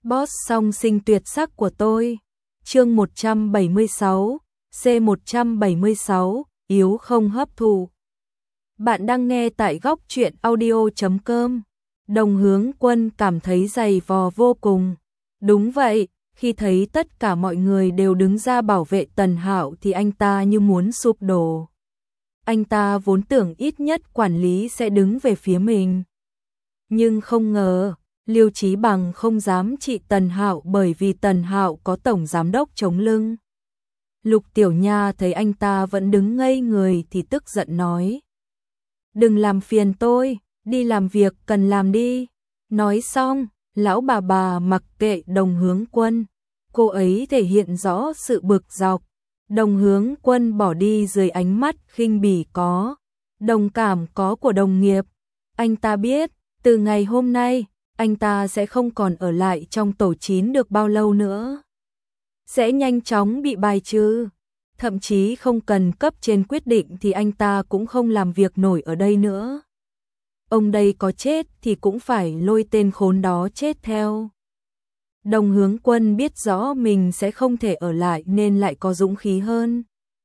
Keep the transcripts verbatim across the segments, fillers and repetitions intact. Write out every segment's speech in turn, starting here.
Boss song sinh tuyệt sắc của tôi. Chương một trăm bảy mươi sáu, C một trăm bảy mươi sáu, yếu không hấp thụ. Bạn đang nghe tại góc truyện audio chấm com. Đồng Hướng Quân cảm thấy dày vò vô cùng. Đúng vậy, khi thấy tất cả mọi người đều đứng ra bảo vệ Tần Hạo thì anh ta như muốn sụp đổ. Anh ta vốn tưởng ít nhất quản lý sẽ đứng về phía mình. Nhưng không ngờ, Liêu Chí Bằng không dám trị Tần Hạo bởi vì Tần Hạo có tổng giám đốc chống lưng. Lục Tiểu Nha thấy anh ta vẫn đứng ngây người thì tức giận nói: "Đừng làm phiền tôi, đi làm việc cần làm đi." Nói xong, lão bà bà mặc kệ Đồng Hướng Quân, cô ấy thể hiện rõ sự bực dọc. Đồng Hướng Quân bỏ đi dưới ánh mắt khinh bỉ có, đồng cảm có của đồng nghiệp. Anh ta biết, từ ngày hôm nay, anh ta sẽ không còn ở lại trong tổ chín được bao lâu nữa. Sẽ nhanh chóng bị bài trừ. Thậm chí không cần cấp trên quyết định thì anh ta cũng không làm việc nổi ở đây nữa. Ông đây có chết thì cũng phải lôi tên khốn đó chết theo. Đồng Hướng Quân biết rõ mình sẽ không thể ở lại nên lại có dũng khí hơn.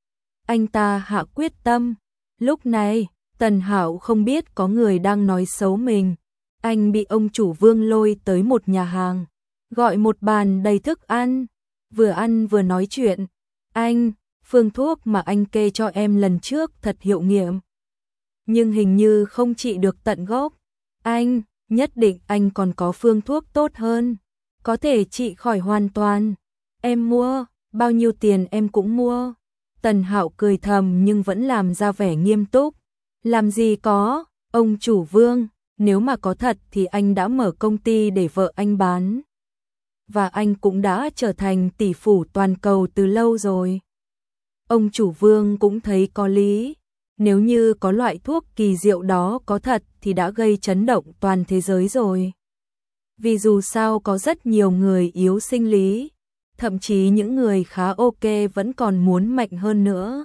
Anh ta hạ quyết tâm. Lúc này, Tần Hạo không biết có người đang nói xấu mình. Anh bị ông chủ Vương lôi tới một nhà hàng, gọi một bàn đầy thức ăn, vừa ăn vừa nói chuyện. "Anh, phương thuốc mà anh kê cho em lần trước thật hiệu nghiệm, nhưng hình như không trị được tận gốc. Anh, nhất định anh còn có phương thuốc tốt hơn, có thể trị khỏi hoàn toàn. Em mua, bao nhiêu tiền em cũng mua." Tần Hạo cười thầm nhưng vẫn làm ra vẻ nghiêm túc. "Làm gì có, ông chủ Vương, nếu mà có thật thì anh đã mở công ty để vợ anh bán. Và anh cũng đã trở thành tỷ phú toàn cầu từ lâu rồi." Ông chủ Vương cũng thấy có lý. Nếu như có loại thuốc kỳ diệu đó có thật thì đã gây chấn động toàn thế giới rồi. Vì dù sao có rất nhiều người yếu sinh lý, thậm chí những người khá ok vẫn còn muốn mạnh hơn nữa.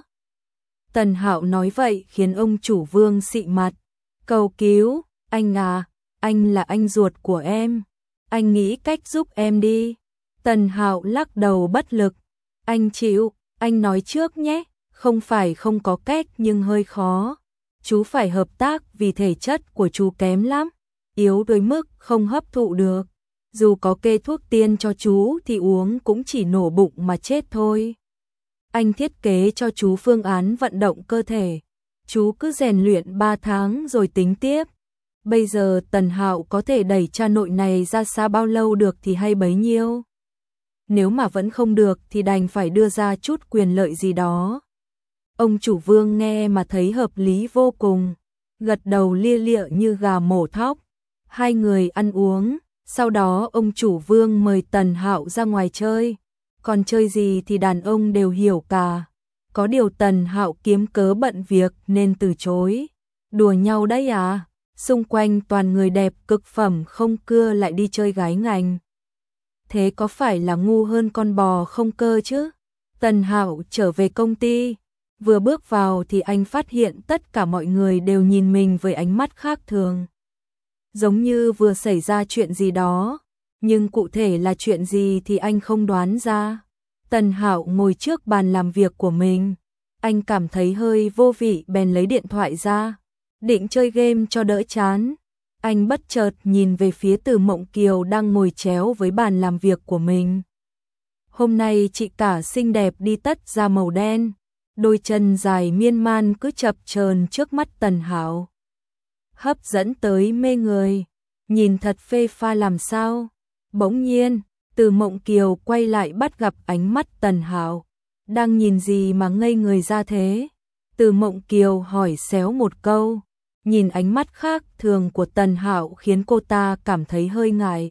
Tần Hạo nói vậy khiến ông chủ Vương xị mặt. "Cầu cứu, anh à, anh là anh ruột của em. Anh nghĩ cách giúp em đi." Tần Hạo lắc đầu bất lực. "Anh chịu, anh nói trước nhé, không phải không có cách nhưng hơi khó. Chú phải hợp tác vì thể chất của chú kém lắm, yếu đuối mức không hấp thụ được. Dù có kê thuốc tiên cho chú thì uống cũng chỉ nổ bụng mà chết thôi. Anh thiết kế cho chú phương án vận động cơ thể. Chú cứ rèn luyện ba tháng rồi tính tiếp." Bây giờ Tần Hạo có thể đẩy cha nội này ra xa bao lâu được thì hay bấy nhiêu. Nếu mà vẫn không được thì đành phải đưa ra chút quyền lợi gì đó. Ông chủ Vương nghe mà thấy hợp lý vô cùng, gật đầu lia lịa như gà mổ thóc. Hai người ăn uống, sau đó ông chủ Vương mời Tần Hạo ra ngoài chơi. Còn chơi gì thì đàn ông đều hiểu cả. Có điều Tần Hạo kiếm cớ bận việc nên từ chối. "Đùa nhau đấy à? Xung quanh toàn người đẹp cực phẩm không cưa lại đi chơi gái ngành. Thế có phải là ngu hơn con bò không cơ chứ?" Tần Hạo trở về công ty. Vừa bước vào thì anh phát hiện tất cả mọi người đều nhìn mình với ánh mắt khác thường. Giống như vừa xảy ra chuyện gì đó, nhưng cụ thể là chuyện gì thì anh không đoán ra. Tần Hạo ngồi trước bàn làm việc của mình. Anh cảm thấy hơi vô vị bèn lấy điện thoại ra, định chơi game cho đỡ chán. Anh bất chợt nhìn về phía Từ Mộng Kiều đang ngồi chéo với bàn làm việc của mình. Hôm nay chị cả xinh đẹp đi tất da màu đen, đôi chân dài miên man cứ chập chờn trước mắt Tần Hạo, hấp dẫn tới mê người, nhìn thật phê pha làm sao. Bỗng nhiên, Từ Mộng Kiều quay lại bắt gặp ánh mắt Tần Hạo. "Đang nhìn gì mà ngây người ra thế?" Từ Mộng Kiều hỏi xéo một câu. Nhìn ánh mắt khác thường của Tần Hạo khiến cô ta cảm thấy hơi ngại.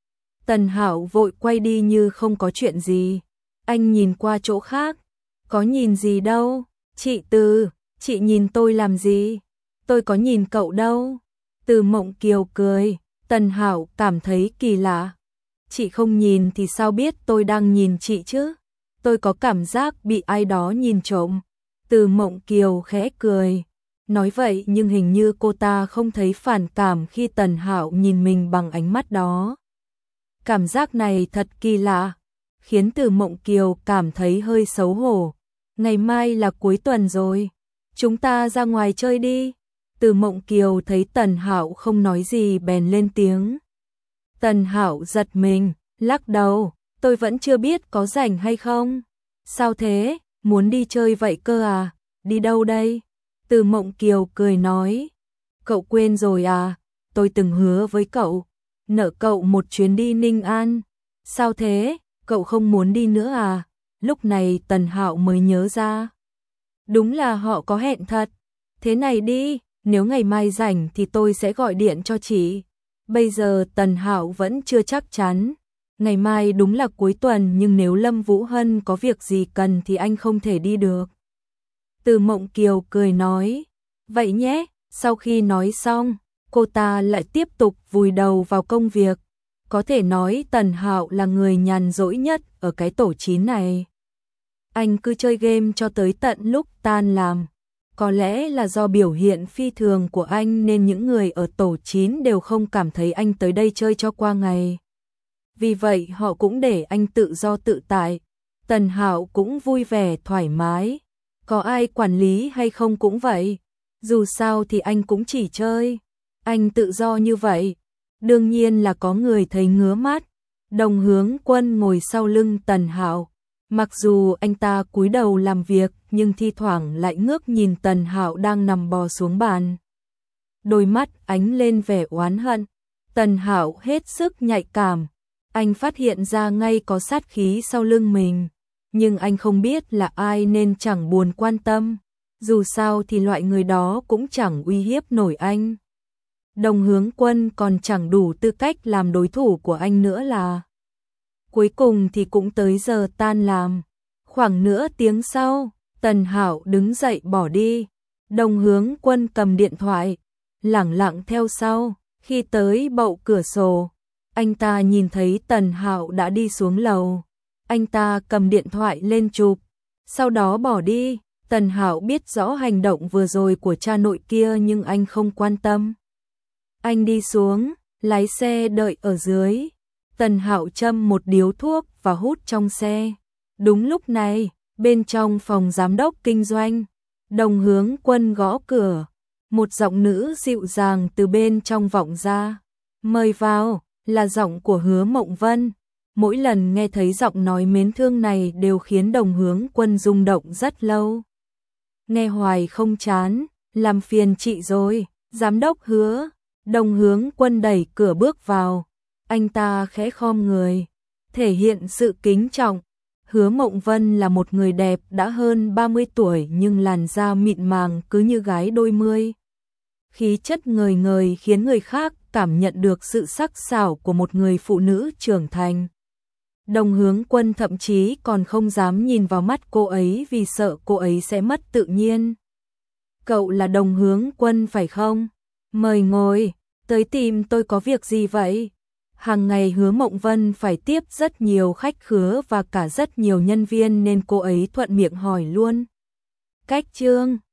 Tần Hạo vội quay đi như không có chuyện gì. Anh nhìn qua chỗ khác. "Có nhìn gì đâu, chị Từ, chị nhìn tôi làm gì? Tôi có nhìn cậu đâu." Từ Mộng Kiều cười. Tần Hạo cảm thấy kỳ lạ. "Chị không nhìn thì sao biết tôi đang nhìn chị chứ? Tôi có cảm giác bị ai đó nhìn trộm." Từ Mộng Kiều khẽ cười. Nói vậy nhưng hình như cô ta không thấy phản cảm khi Tần Hạo nhìn mình bằng ánh mắt đó. Cảm giác này thật kỳ lạ, khiến Từ Mộng Kiều cảm thấy hơi xấu hổ. Ngày mai là cuối tuần rồi, chúng ta ra ngoài chơi đi. Từ Mộng Kiều thấy Tần Hạo không nói gì bèn lên tiếng. Tần Hạo giật mình, lắc đầu, tôi vẫn chưa biết có rảnh hay không. Sao thế, muốn đi chơi vậy cơ à, đi đâu đây? Từ Mộng Kiều cười nói, cậu quên rồi à, tôi từng hứa với cậu, nợ cậu một chuyến đi Ninh An. Sao thế, cậu không muốn đi nữa à? Lúc này Tần Hạo mới nhớ ra. Đúng là họ có hẹn thật. Thế này đi, nếu ngày mai rảnh thì tôi sẽ gọi điện cho chị. Bây giờ Tần Hạo vẫn chưa chắc chắn. Ngày mai đúng là cuối tuần nhưng nếu Lâm Vũ Hân có việc gì cần thì anh không thể đi được. Từ Mộng Kiều cười nói, vậy nhé. Sau khi nói xong, cô ta lại tiếp tục vùi đầu vào công việc. Có thể nói Tần Hạo là người nhàn rỗi nhất ở cái tổ chín này. Anh cứ chơi game cho tới tận lúc tan làm. Có lẽ là do biểu hiện phi thường của anh nên những người ở tổ chín đều không cảm thấy anh tới đây chơi cho qua ngày. Vì vậy họ cũng để anh tự do tự tại. Tần Hạo cũng vui vẻ thoải mái. Có ai quản lý hay không cũng vậy. Dù sao thì anh cũng chỉ chơi. Anh tự do như vậy. Đương nhiên là có người thấy ngứa mắt. Đồng Hướng Quân ngồi sau lưng Tần Hạo. Mặc dù anh ta cúi đầu làm việc nhưng thi thoảng lại ngước nhìn Tần Hạo đang nằm bò xuống bàn. Đôi mắt ánh lên vẻ oán hận. Tần Hạo hết sức nhạy cảm. Anh phát hiện ra ngay có sát khí sau lưng mình. Nhưng anh không biết là ai nên chẳng buồn quan tâm. Dù sao thì loại người đó cũng chẳng uy hiếp nổi anh. Đồng Hướng Quân còn chẳng đủ tư cách làm đối thủ của anh nữa là. Cuối cùng thì cũng tới giờ tan làm. Khoảng nửa tiếng sau, Tần Hạo đứng dậy bỏ đi. Đồng Hướng Quân cầm điện thoại, lẳng lặng theo sau. Khi tới bậu cửa sổ, anh ta nhìn thấy Tần Hạo đã đi xuống lầu. Anh ta cầm điện thoại lên chụp, sau đó bỏ đi. Tần Hạo biết rõ hành động vừa rồi của cha nội kia nhưng anh không quan tâm. Anh đi xuống, lái xe đợi ở dưới. Tần Hạo châm một điếu thuốc và hút trong xe. Đúng lúc này, bên trong phòng giám đốc kinh doanh, Đồng Hướng Quân gõ cửa. Một giọng nữ dịu dàng từ bên trong vọng ra. Mời vào, là giọng của Hứa Mộng Vân. Mỗi lần nghe thấy giọng nói mến thương này đều khiến Đồng Hướng Quân rung động rất lâu. Nghe hoài không chán, làm phiền chị rồi, giám đốc Hứa. Đồng Hướng Quân đẩy cửa bước vào. Anh ta khẽ khom người, thể hiện sự kính trọng. Hứa Mộng Vân là một người đẹp đã hơn ba mươi tuổi nhưng làn da mịn màng cứ như gái đôi mươi. Khí chất ngời ngời khiến người khác cảm nhận được sự sắc sảo của một người phụ nữ trưởng thành. Đồng Hướng Quân thậm chí còn không dám nhìn vào mắt cô ấy vì sợ cô ấy sẽ mất tự nhiên. Cậu là Đồng Hướng Quân phải không? Mời ngồi, tới tìm tôi có việc gì vậy? Hàng ngày Hứa Mộng Vân phải tiếp rất nhiều khách khứa và cả rất nhiều nhân viên nên cô ấy thuận miệng hỏi luôn. Cách Trương